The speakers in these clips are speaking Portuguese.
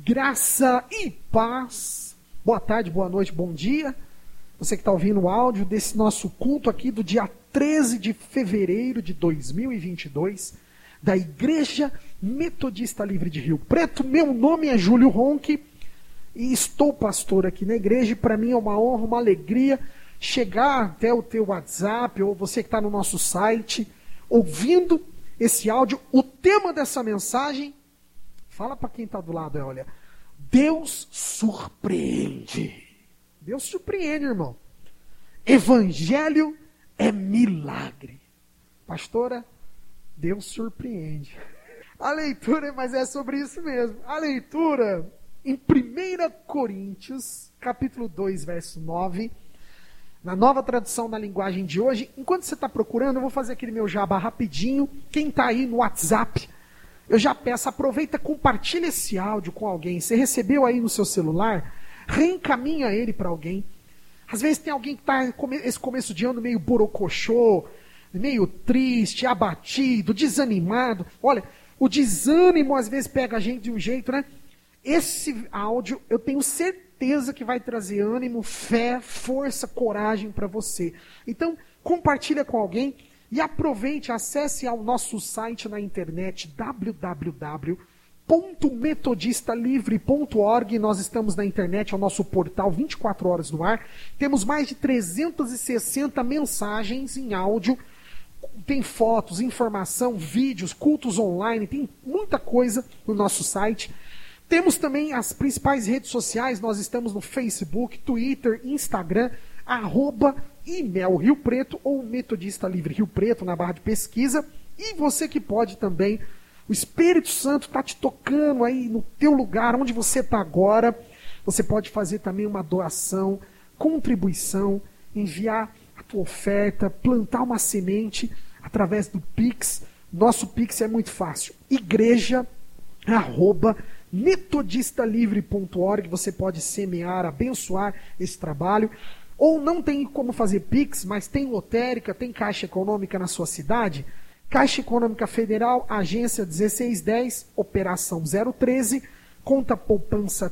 Graça e paz. Boa tarde, boa noite, bom dia. Você que está ouvindo o áudio desse nosso culto aqui do dia 13 de fevereiro de 2022, da Igreja Metodista Livre de Rio Preto. Meu nome é Júlio Ronque e estou pastor aqui na igreja. E para mim é uma honra, uma alegria chegar até o teu WhatsApp ou você que está no nosso site, ouvindo esse áudio. O tema dessa mensagem, fala para quem está do lado, olha, Deus surpreende. Deus surpreende, irmão. Evangelho é milagre. Pastora, Deus surpreende. A leitura, mas é sobre isso mesmo. A leitura em 1 Coríntios, capítulo 2, verso 9, na nova tradução da linguagem de hoje. Enquanto você está procurando, eu vou fazer aquele meu jabá rapidinho. Quem está aí no WhatsApp, eu já peço, aproveita, compartilha esse áudio com alguém. Você recebeu aí no seu celular? Reencaminha ele para alguém. Às vezes tem alguém que está esse começo de ano meio borocochô, meio triste, abatido, desanimado. Olha, o desânimo às vezes pega a gente de um jeito, né? Esse áudio eu tenho certeza que vai trazer ânimo, fé, força, coragem para você. Então, compartilha com alguém e aproveite, acesse ao nosso site na internet www.metodistalivre.org. Nós estamos na internet, é o nosso portal 24 horas no ar. Temos mais de 360 mensagens em áudio. Tem fotos, informação, vídeos, cultos online, tem muita coisa no nosso site. Temos também as principais redes sociais, nós estamos no Facebook, Twitter, Instagram, @IMEL Rio Preto ou Metodista Livre Rio Preto na barra de pesquisa. E você que pode também, o Espírito Santo está te tocando aí no teu lugar, onde você está agora. Você pode fazer também uma doação, contribuição, enviar a tua oferta, plantar uma semente através do Pix. Nosso Pix é muito fácil. igreja@metodistalivre.org. Você pode semear, abençoar esse trabalho. Ou não tem como fazer Pix, mas tem lotérica, tem Caixa Econômica na sua cidade. Caixa Econômica Federal, agência 1610, operação 013, conta poupança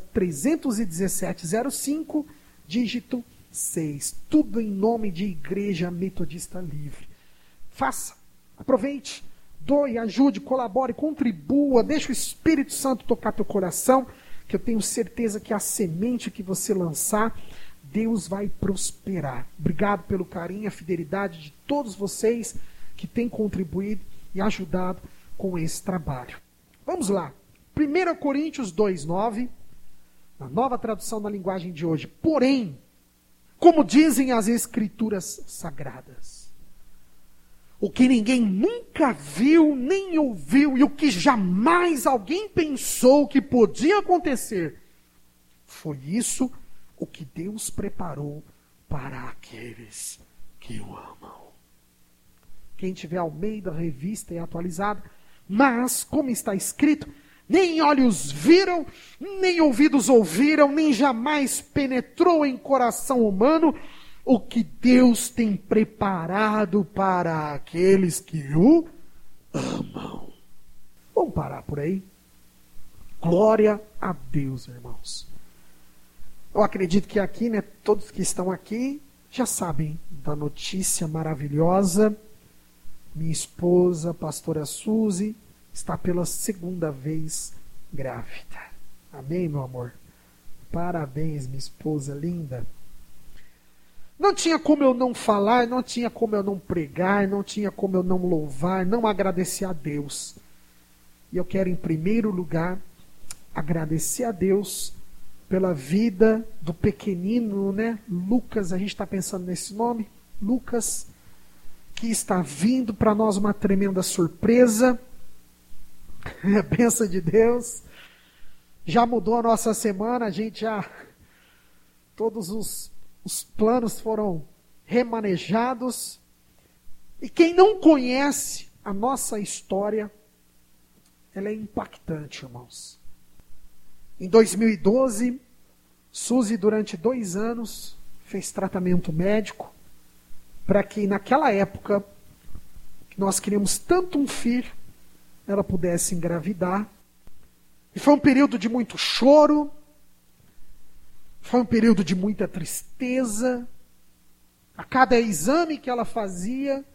31705, dígito 6. Tudo em nome de Igreja Metodista Livre. Faça, aproveite, doe, ajude, colabore, contribua, deixe o Espírito Santo tocar teu coração, que eu tenho certeza que a semente que você lançar, Deus vai prosperar. Obrigado pelo carinho e a fidelidade de todos vocês que têm contribuído e ajudado com esse trabalho. Vamos lá. 1 Coríntios 2:9, na nova tradução da linguagem de hoje. Porém, como dizem as Escrituras Sagradas, o que ninguém nunca viu, nem ouviu, e o que jamais alguém pensou que podia acontecer, foi isso o que Deus preparou para aqueles que o amam. Quem tiver Almeida, revista e atualizada, mas, como está escrito, nem olhos viram, nem ouvidos ouviram, nem jamais penetrou em coração humano o que Deus tem preparado para aqueles que o amam. Vamos parar por aí? Glória a Deus, irmãos. Eu acredito que aqui, né, todos que estão aqui já sabem da notícia maravilhosa. Minha esposa, a pastora Suzy, está pela segunda vez grávida. Amém, meu amor? Parabéns, minha esposa linda. Não tinha como eu não falar, não tinha como eu não pregar, não tinha como eu não louvar, não agradecer a Deus. E eu quero, em primeiro lugar, agradecer a Deus pela vida do pequenino, né? Lucas, a gente está pensando nesse nome, Lucas, que está vindo para nós uma tremenda surpresa. É a bênção de Deus. Já mudou a nossa semana, a gente já... Todos os planos foram remanejados. E quem não conhece a nossa história, ela é impactante, irmãos. Em 2012, Suzy, durante 2 anos, fez tratamento médico para que naquela época, que nós queríamos tanto um filho, ela pudesse engravidar. E foi um período de muito choro, foi um período de muita tristeza. A cada exame que ela fazia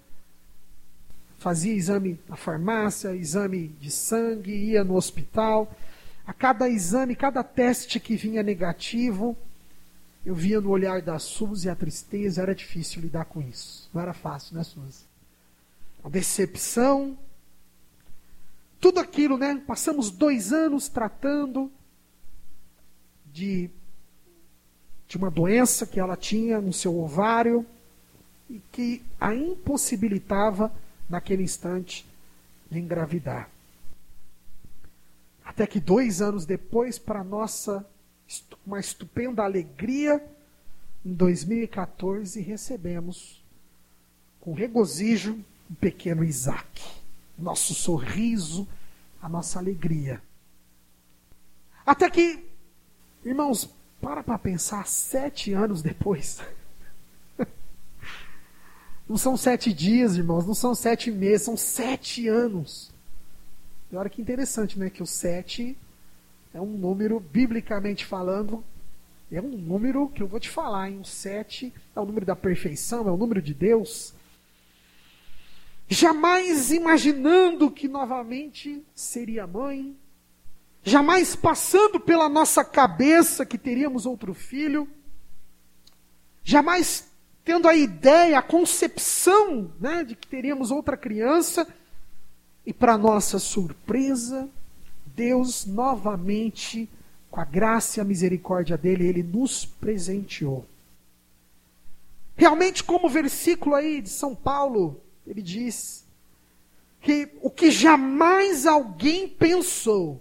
exame na farmácia, exame de sangue, ia no hospital. A cada exame, cada teste que vinha negativo, eu via no olhar da Suzy a tristeza. Era difícil lidar com isso. Não era fácil, né, Suzy? A decepção, tudo aquilo, né? Passamos 2 anos tratando de uma doença que ela tinha no seu ovário e que a impossibilitava, naquele instante, de engravidar. Até que 2 anos depois, para nossa uma estupenda alegria, em 2014, recebemos com regozijo um pequeno Isaac. Nosso sorriso, a nossa alegria. Até que, irmãos, para pensar, 7 anos depois. Não são 7 dias, irmãos, não são 7 meses, são 7 anos. E olha que interessante, né? Que o 7 é um número, biblicamente falando, é um número que eu vou te falar, hein? O 7 é o número da perfeição, é o número de Deus. Jamais imaginando que novamente seria mãe, jamais passando pela nossa cabeça que teríamos outro filho, jamais tendo a ideia, a concepção, né, de que teríamos outra criança. E para nossa surpresa, Deus novamente, com a graça e a misericórdia dele, ele nos presenteou. Realmente, como o versículo aí de São Paulo, ele diz que o que jamais alguém pensou.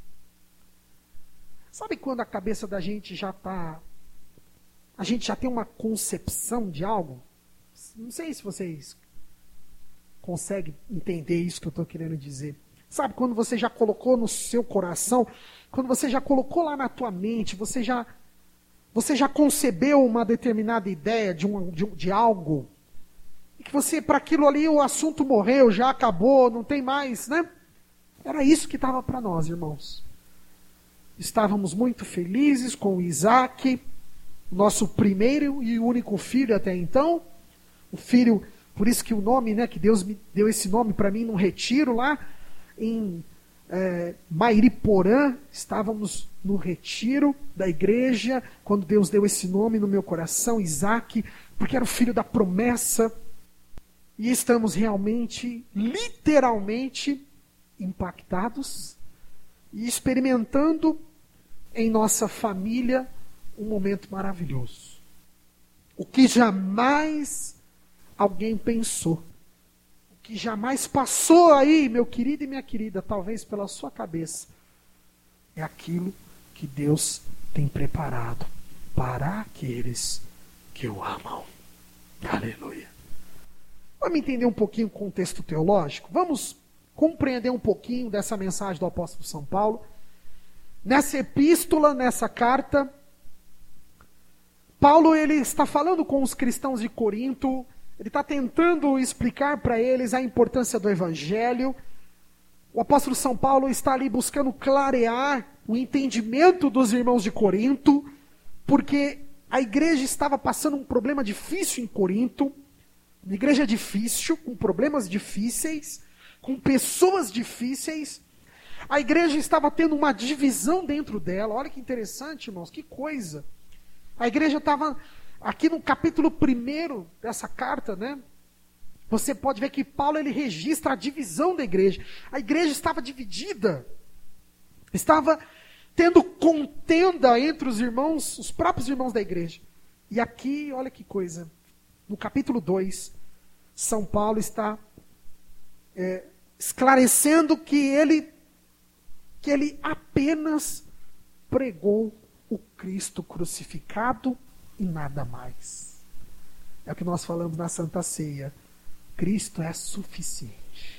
Sabe quando a cabeça da gente já está... A gente já tem uma concepção de algo? Não sei se vocês conseguem entender isso que eu estou querendo dizer. Sabe, quando você já colocou no seu coração, quando você já colocou lá na tua mente, você já concebeu uma determinada ideia de algo, e que você, para aquilo ali, o assunto morreu, já acabou, não tem mais, né? Era isso que estava para nós, irmãos. Estávamos muito felizes com o Isaac, nosso primeiro e único filho até então. O filho, por isso que o nome, né, que Deus me deu esse nome para mim num retiro lá em Mairiporã. Estávamos no retiro da igreja, quando Deus deu esse nome no meu coração, Isaac, porque era o filho da promessa. E estamos realmente, literalmente, impactados e experimentando em nossa família um momento maravilhoso. O que jamais alguém pensou, o que jamais passou aí, meu querido e minha querida, talvez pela sua cabeça, é aquilo que Deus tem preparado para aqueles que o amam. Aleluia. Vamos entender um pouquinho o contexto teológico? Vamos compreender um pouquinho dessa mensagem do apóstolo São Paulo. Nessa epístola, nessa carta, Paulo, ele está falando com os cristãos de Corinto, ele está tentando explicar para eles a importância do Evangelho. O apóstolo São Paulo está ali buscando clarear o entendimento dos irmãos de Corinto, porque a igreja estava passando um problema difícil em Corinto, uma igreja difícil, com problemas difíceis, com pessoas difíceis. A igreja estava tendo uma divisão dentro dela. Olha que interessante, irmãos, que coisa. A igreja estava, aqui no capítulo 1 dessa carta, né? Você pode ver que Paulo, ele registra a divisão da igreja. A igreja estava dividida. Estava tendo contenda entre os irmãos, os próprios irmãos da igreja. E aqui, olha que coisa. No capítulo 2, São Paulo está esclarecendo que ele apenas pregou o Cristo crucificado e nada mais. É o que nós falamos na Santa Ceia. Cristo é suficiente.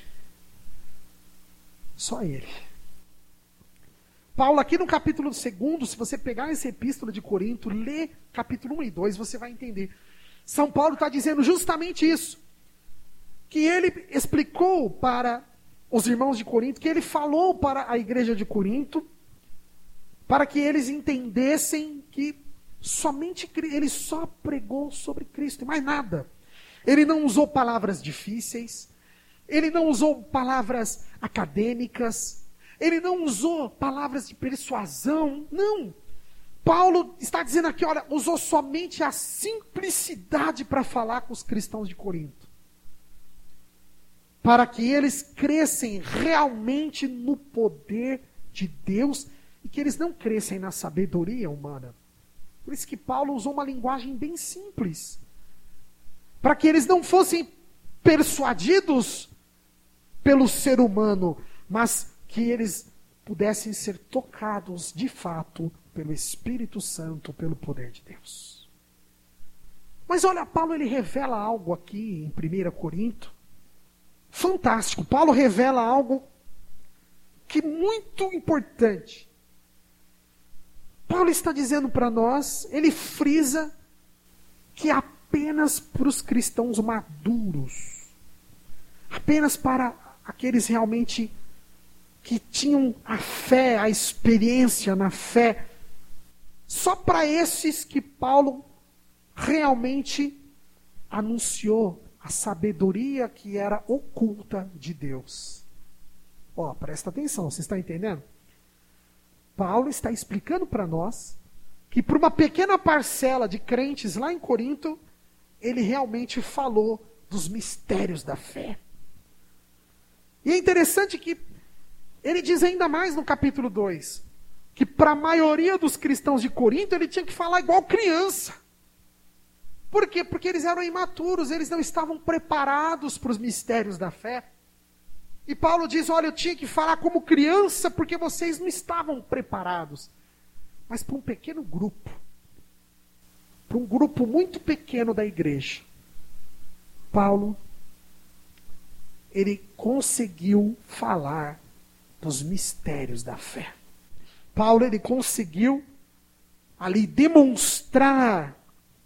Só Ele. Paulo, aqui no capítulo 2, se você pegar essa epístola de Corinto, lê capítulo 1 e 2, você vai entender. São Paulo está dizendo justamente isso. Que ele explicou para os irmãos de Corinto, que ele falou para a igreja de Corinto, para que eles entendessem que somente ele só pregou sobre Cristo e mais nada. Ele não usou palavras difíceis, ele não usou palavras acadêmicas, ele não usou palavras de persuasão, não. Paulo está dizendo aqui, olha, usou somente a simplicidade para falar com os cristãos de Corinto. Para que eles crescem realmente no poder de Deus e que eles não crescem na sabedoria humana. Por isso que Paulo usou uma linguagem bem simples. Para que eles não fossem persuadidos pelo ser humano, mas que eles pudessem ser tocados de fato pelo Espírito Santo, pelo poder de Deus. Mas olha, Paulo ele revela algo aqui em 1 Corinto, fantástico. Paulo revela algo que é muito importante. Paulo está dizendo para nós, ele frisa que apenas para os cristãos maduros, apenas para aqueles realmente que tinham a fé, a experiência na fé, só para esses que Paulo realmente anunciou a sabedoria que era oculta de Deus. Ó, presta atenção, você está entendendo? Paulo está explicando para nós que para uma pequena parcela de crentes lá em Corinto, ele realmente falou dos mistérios da fé. E é interessante que ele diz ainda mais no capítulo 2, que para a maioria dos cristãos de Corinto, ele tinha que falar igual criança. Por quê? Porque eles eram imaturos, eles não estavam preparados para os mistérios da fé. E Paulo diz, olha, eu tinha que falar como criança, porque vocês não estavam preparados. Mas para um pequeno grupo, para um grupo muito pequeno da igreja, Paulo, ele conseguiu falar dos mistérios da fé. Paulo, ele conseguiu ali demonstrar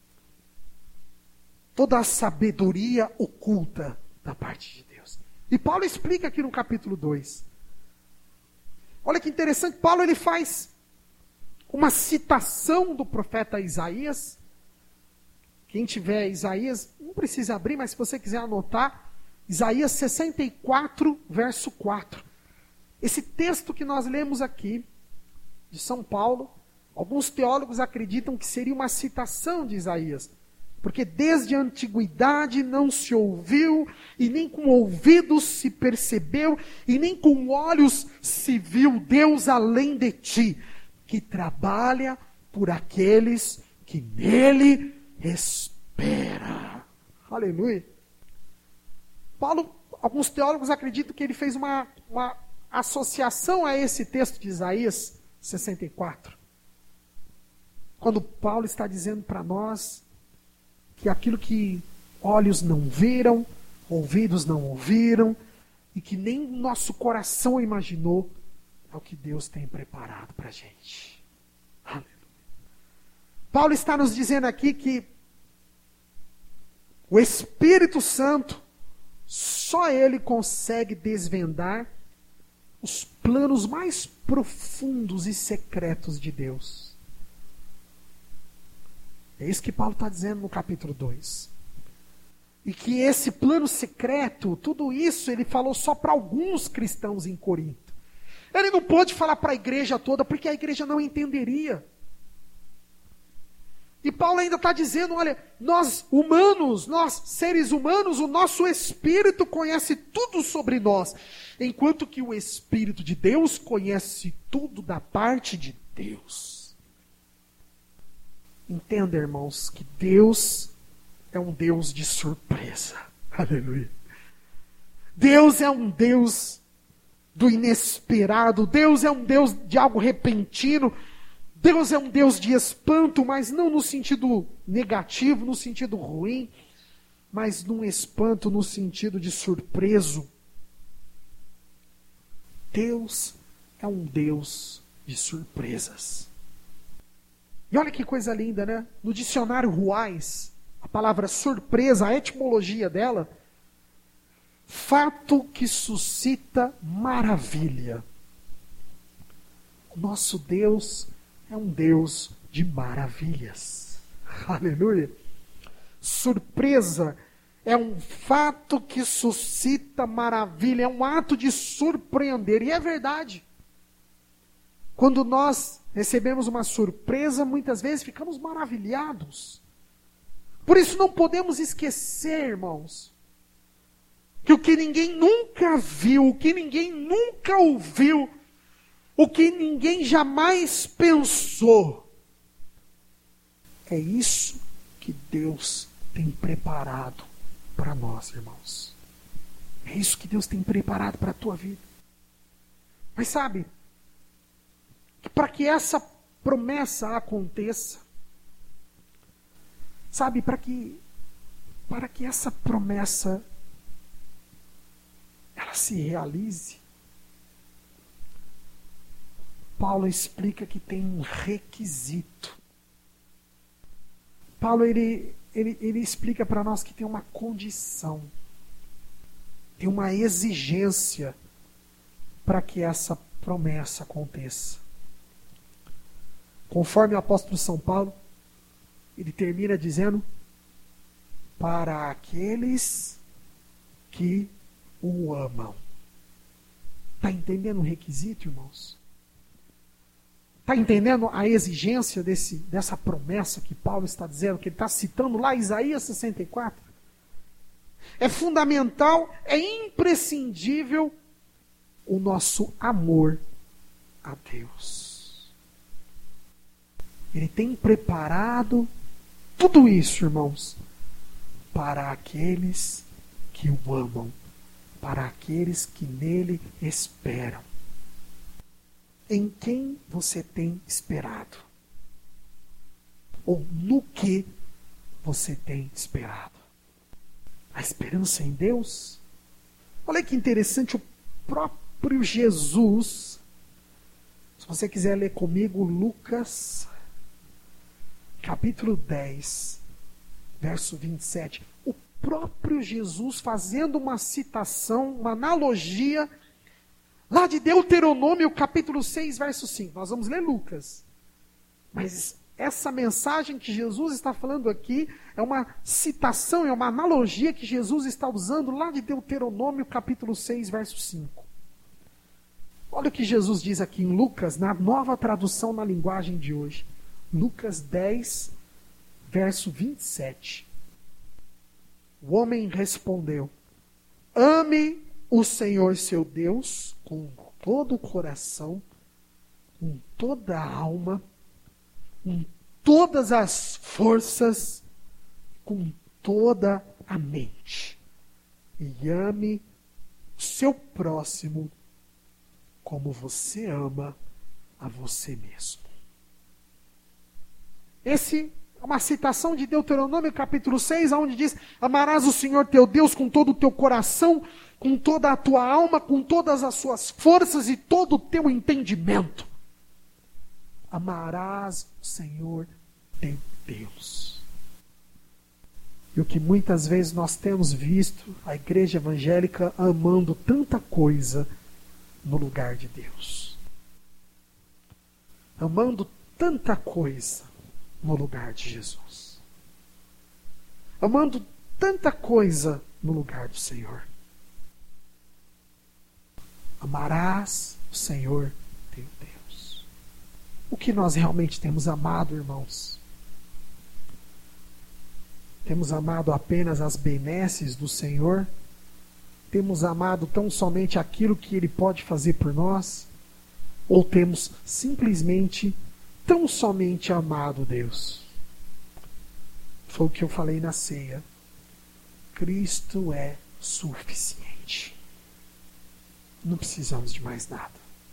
toda a sabedoria oculta da parte de Deus. E Paulo explica aqui no capítulo 2. Olha que interessante, Paulo ele faz uma citação do profeta Isaías. Quem tiver Isaías, não precisa abrir, mas se você quiser anotar, Isaías 64, verso 4. Esse texto que nós lemos aqui, de São Paulo, alguns teólogos acreditam que seria uma citação de Isaías. Porque desde a antiguidade não se ouviu, e nem com ouvidos se percebeu, e nem com olhos se viu Deus além de ti, que trabalha por aqueles que nele espera. Aleluia. Paulo, alguns teólogos acreditam que ele fez uma associação a esse texto de Isaías 64. Quando Paulo está dizendo para nós que aquilo que olhos não viram, ouvidos não ouviram, e que nem nosso coração imaginou, é o que Deus tem preparado para a gente. Aleluia. Paulo está nos dizendo aqui que o Espírito Santo, só Ele consegue desvendar os planos mais profundos e secretos de Deus. É isso que Paulo está dizendo no capítulo 2. E que esse plano secreto, tudo isso, ele falou só para alguns cristãos em Corinto. Ele não pôde falar para a igreja toda, porque a igreja não entenderia. E Paulo ainda está dizendo, olha, nós humanos, nós seres humanos, o nosso espírito conhece tudo sobre nós, enquanto que o Espírito de Deus conhece tudo da parte de Deus. Entenda, irmãos, que Deus é um Deus de surpresa. Aleluia. Deus é um Deus do inesperado. Deus é um Deus de algo repentino. Deus é um Deus de espanto, mas não no sentido negativo, no sentido ruim, mas num espanto no sentido de surpreso. Deus é um Deus de surpresas. E olha que coisa linda, né? No dicionário Ruais, a palavra surpresa, a etimologia dela, fato que suscita maravilha. O nosso Deus é um Deus de maravilhas. Aleluia! Surpresa é um fato que suscita maravilha, é um ato de surpreender. E é verdade. Quando nós recebemos uma surpresa, muitas vezes ficamos maravilhados. Por isso não podemos esquecer, irmãos, que o que ninguém nunca viu, o que ninguém nunca ouviu, o que ninguém jamais pensou, é isso que Deus tem preparado para nós, irmãos. É isso que Deus tem preparado para a tua vida. Mas sabe, para que essa promessa aconteça, sabe, para que essa promessa ela se realize, Paulo explica que tem um requisito. Paulo ele explica para nós que tem uma condição, tem uma exigência para que essa promessa aconteça. Conforme o apóstolo São Paulo, ele termina dizendo: para aqueles que o amam. Está entendendo o requisito, irmãos? Está entendendo a exigência dessa promessa que Paulo está dizendo, que ele está citando lá Isaías 64? É fundamental, é imprescindível o nosso amor a Deus. Ele tem preparado tudo isso, irmãos, para aqueles que o amam, para aqueles que nele esperam. Em quem você tem esperado? Ou no que você tem esperado? A esperança em Deus? Olha que interessante, o próprio Jesus, se você quiser ler comigo, Lucas, capítulo 10, verso 27, o próprio Jesus fazendo uma citação, uma analogia, lá de Deuteronômio, capítulo 6, verso 5. Nós vamos ler Lucas. Mas essa mensagem que Jesus está falando aqui é uma citação, é uma analogia que Jesus está usando lá de Deuteronômio, capítulo 6, verso 5. Olha o que Jesus diz aqui em Lucas, na nova tradução na linguagem de hoje. Lucas 10, verso 27. O homem respondeu: ame o Senhor seu Deus com todo o coração, com toda a alma, com todas as forças, com toda a mente. E ame o seu próximo como você ama a você mesmo. Esse é uma citação de Deuteronômio capítulo 6, onde diz: amarás o Senhor teu Deus com todo o teu coração, com toda a tua alma, com todas as suas forças e todo o teu entendimento. Amarás o Senhor teu Deus. E o que muitas vezes nós temos visto, a igreja evangélica amando tanta coisa no lugar de Deus. Amando tanta coisa no lugar de Jesus. Amando tanta coisa no lugar do Senhor. Amarás o Senhor teu Deus. O que nós realmente temos amado, irmãos? Temos amado apenas as benesses do Senhor? Temos amado tão somente aquilo que Ele pode fazer por nós? Ou temos simplesmente tão somente amado Deus? Foi o que eu falei na ceia. Cristo é suficiente. Não precisamos de mais nada.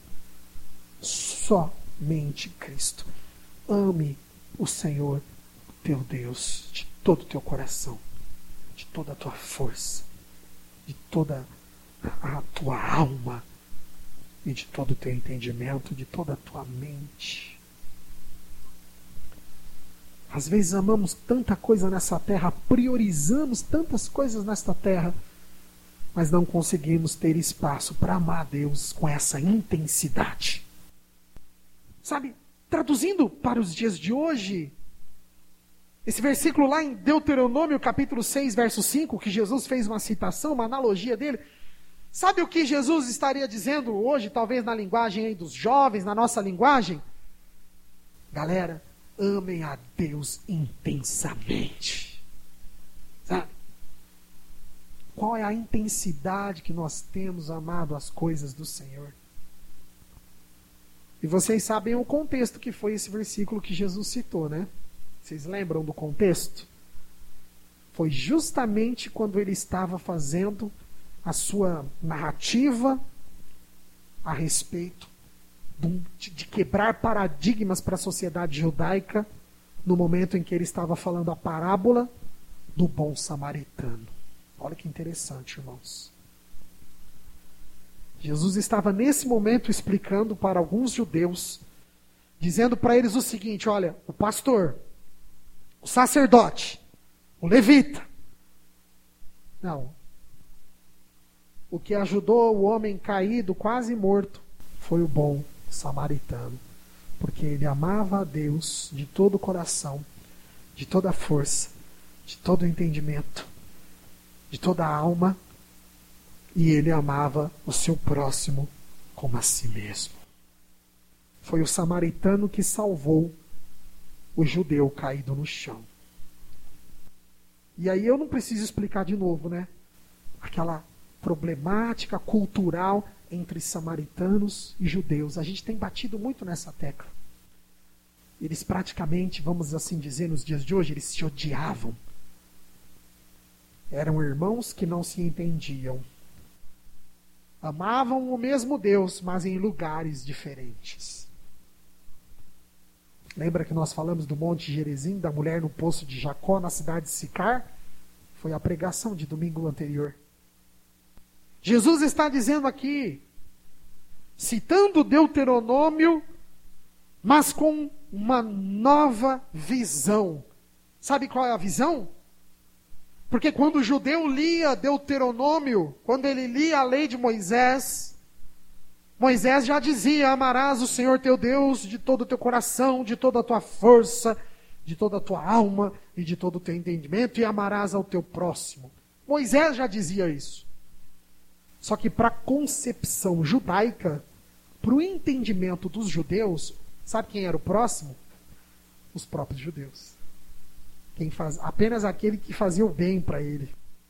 Somente Cristo. Ame o Senhor, teu Deus, de todo o teu coração, de toda a tua força, de toda a tua alma e de todo o teu entendimento, de toda a tua mente. Às vezes amamos tanta coisa nessa terra, priorizamos tantas coisas nesta terra, mas não conseguimos ter espaço para amar a Deus com essa intensidade. Sabe, traduzindo para os dias de hoje, esse versículo lá em Deuteronômio, capítulo 6, verso 5, que Jesus fez uma citação, uma analogia dele. Sabe o que Jesus estaria dizendo hoje, talvez na linguagem aí dos jovens, na nossa linguagem? Galera, amem a Deus intensamente. Sabe? Qual é a intensidade que nós temos amado as coisas do Senhor? E vocês sabem o contexto que foi esse versículo que Jesus citou, né? Vocês lembram do contexto? Foi justamente quando ele estava fazendo a sua narrativa a respeito de quebrar paradigmas para a sociedade judaica, no momento em que ele estava falando a parábola do bom samaritano. Olha que interessante, irmãos. Jesus estava nesse momento explicando para alguns judeus, dizendo para eles o seguinte: olha, o pastor, o sacerdote, o levita, não. O que ajudou o homem caído, quase morto, foi o bom samaritano. Porque ele amava a Deus de todo o coração, de toda a força, de todo o entendimento, de toda a alma, e ele amava o seu próximo como a si mesmo. Foi o samaritano que salvou o judeu caído no chão. E aí eu não preciso explicar de novo, né? Aquela problemática cultural entre samaritanos e judeus. A gente tem batido muito nessa tecla. Eles praticamente, vamos assim dizer, nos dias de hoje, eles se odiavam. Eram irmãos que não se entendiam. Amavam o mesmo Deus, mas em lugares diferentes. Lembra que nós falamos do Monte Gerizim, da mulher no poço de Jacó, na cidade de Sicar? Foi a pregação de domingo anterior. Jesus está dizendo aqui, citando Deuteronômio, mas com uma nova visão. Sabe qual é a visão? Porque quando o judeu lia Deuteronômio, quando ele lia a lei de Moisés, Moisés já dizia: amarás o Senhor teu Deus de todo o teu coração, de toda a tua força, de toda a tua alma e de todo o teu entendimento, e amarás ao teu próximo. Moisés já dizia isso. Só que para a concepção judaica, para o entendimento dos judeus, sabe quem era o próximo? Os próprios judeus. Apenas aquele que fazia o bem para ele.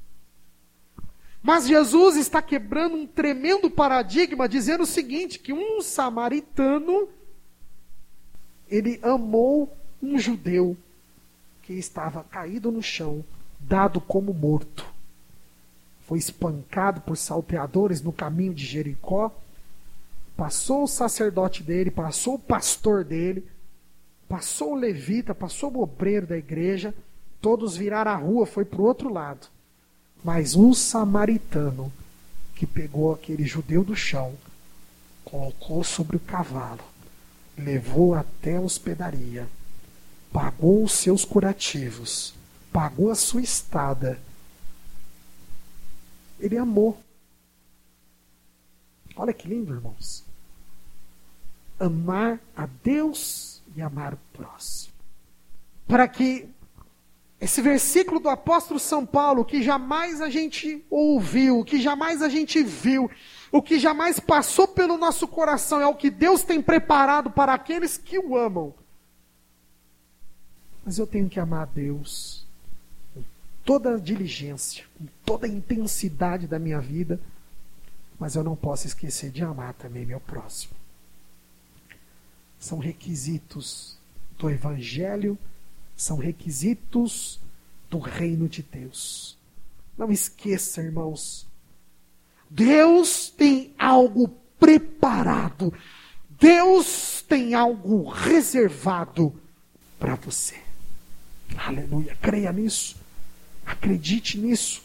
Mas Jesus está quebrando um tremendo paradigma, dizendo o seguinte, que um samaritano, ele amou um judeu que estava caído no chão, dado como morto. Foi espancado por salteadores no caminho de Jericó. Passou o sacerdote dele, passou o pastor dele, passou o levita, passou o obreiro da igreja. Todos viraram a rua, foi para o outro lado. Mas um samaritano que pegou aquele judeu do chão, colocou sobre o cavalo, levou até a hospedaria, pagou os seus curativos, pagou a sua estada. Ele amou. Olha que lindo, irmãos. Amar a Deus e amar o próximo. Para que esse versículo do apóstolo São Paulo, que jamais a gente ouviu, que jamais a gente viu, o que jamais passou pelo nosso coração, é o que Deus tem preparado para aqueles que o amam. Mas eu tenho que amar a Deus com toda a diligência, com toda a intensidade da minha vida, mas eu não posso esquecer de amar também meu próximo. São requisitos do Evangelho, são requisitos do reino de Deus. Não esqueça, irmãos, Deus tem algo preparado, Deus tem algo reservado para você. Aleluia, creia nisso, acredite nisso.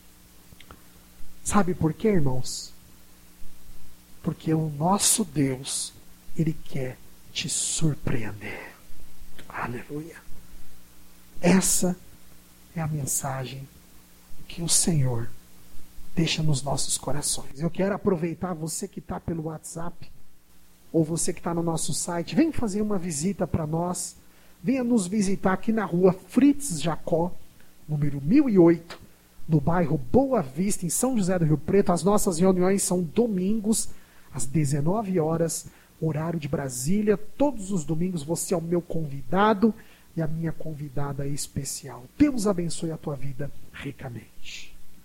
Sabe por quê, irmãos? Porque o nosso Deus, Ele quer te surpreender. Aleluia. Essa é a mensagem que o Senhor deixa nos nossos corações. Eu quero aproveitar você que está pelo WhatsApp. ou você que está no nosso site, vem fazer uma visita para nós. Venha nos visitar aqui na rua Fritz Jacó, número 1008, no bairro Boa Vista, em São José do Rio Preto. As nossas reuniões são domingos, às 19 horas, horário de Brasília. Todos os domingos você é o meu convidado e a minha convidada especial. Deus abençoe a tua vida ricamente.